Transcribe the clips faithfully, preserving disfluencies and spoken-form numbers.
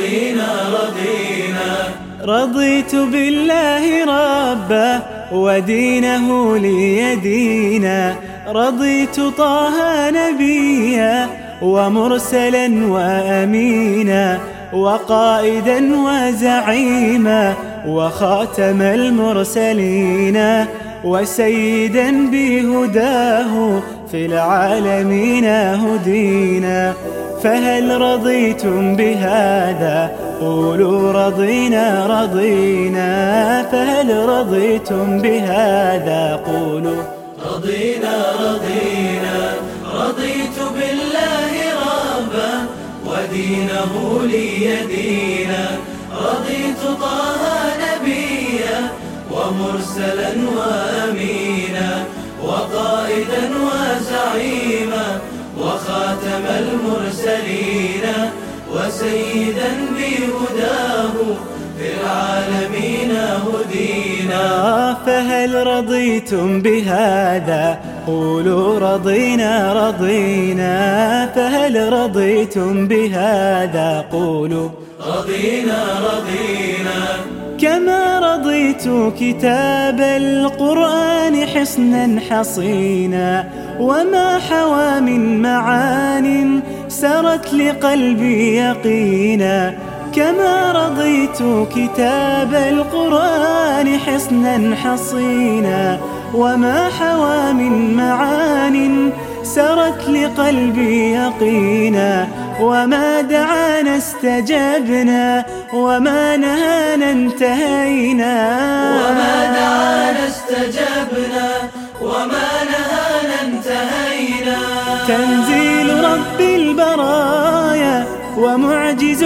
رضينا رضينا. رضيت بالله ربا ودينه لي دينا، رضيت طه نبيا ومرسلا وأمينا، وقائدا وزعيما وخاتم المرسلين، وسيدا بهداه في العالمين هدينا. فهل رضيتم بهذا؟ قولوا رضينا رضينا. فهل رضيتم بهذا؟ قولوا رضينا رضينا. رضيت بالله ربا ودينه لي دينا، رضيت طه نبيا ومرسلا وأمينا، وقائدا وزعيما وخاتم المرسلين، وسيدا بهداه في العالمين هدينا. فهل رضيتم بهذا؟ قولوا رضينا رضينا. فهل رضيتم بهذا؟ قولوا رضينا رضينا. كما رضيت كتاب القرآن حصنا حصينا، وما حوى من معان سرت لقلبي يقينا. كما رضيت كتاب القرآن حصنا حصينا، وما حوى من معان سرت لقلبي يقينا. وما دعانا استجبنا، وما نهانا انتهينا. وما دعانا استجبنا، وما نهانا انتهينا. تنزيل رب البرايا ومعجز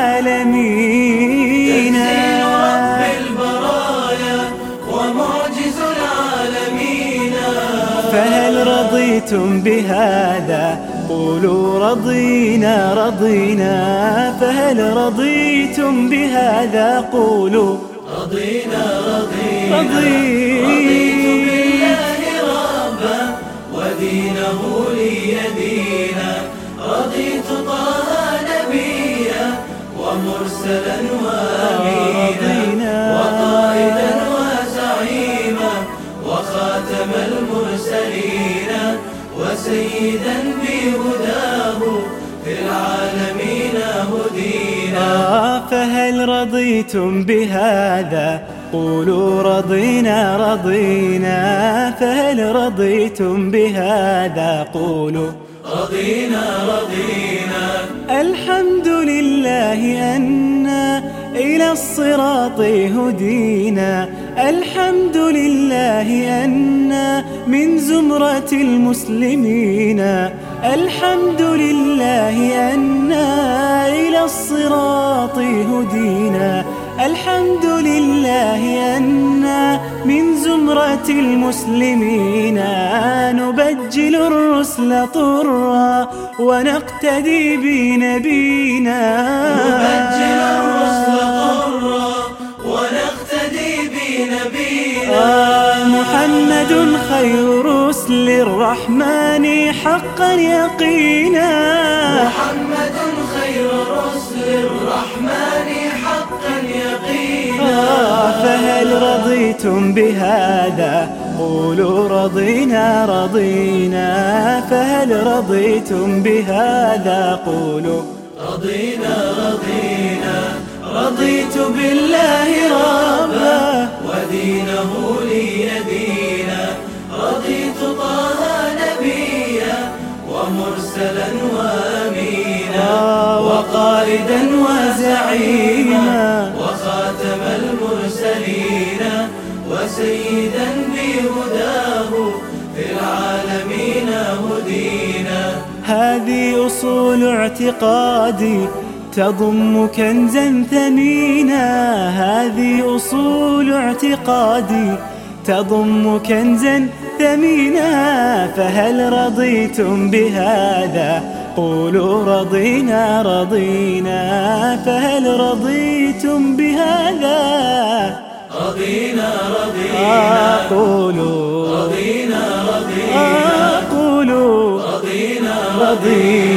العالمين، تنزيل رب البرايا ومعجز العالمين. فهل رضيتم بهذا؟ قولوا رضينا رضينا. فهل رضيتم بهذا؟ قولوا رضينا رضينا. رضينا. رضيت بالله ربا ودينه لي دينا، رضيت طه نبيا ومرسلا وأمينا، وقائدا وزعيما وخاتم المرسلين، وسيدا بهداه في العالمين هدينا. فهل رضيتم بهذا؟ قولوا رضينا رضينا. فهل رضيتم بهذا؟ قولوا رضينا رضينا. الحمد لله أن إلى الصراط هدينا، الحمد لله أن من زمرة المسلمين، الحمد لله أن إلى الصراط هدينا، الحمد لله أن من زمرة المسلمين. نبجل الرسل طرا ونقتدي بنبينا، نبجل الرسل طرا ونقتدي بنبينا. محمد خير رسل الرحمن حقا يقينا، محمد خير رسل الرحمن حقا يقينا. فهل رضيتم بهذا؟ قولوا رضينا رضينا. فهل رضيتم بهذا؟ قولوا رضينا رضينا. رضيت بالله ربا ودينه لي دينا، رضيت طه نبيا ومرسلا وأمينا، وقائدا وزعيما وخاتم المرسلين، وسيدا بهداه في العالمين هدينا. هذه أصول اعتقادي تضم كنزا ثمينا، هذه أصول اعتقادي تضم كنزا ثمينا. فهل رضيتم بهذا؟ قولوا رضينا رضينا. فهل رضيتم بهذا؟ رضينا رضينا. قولوا رضينا رضينا. قولوا رضينا رضينا.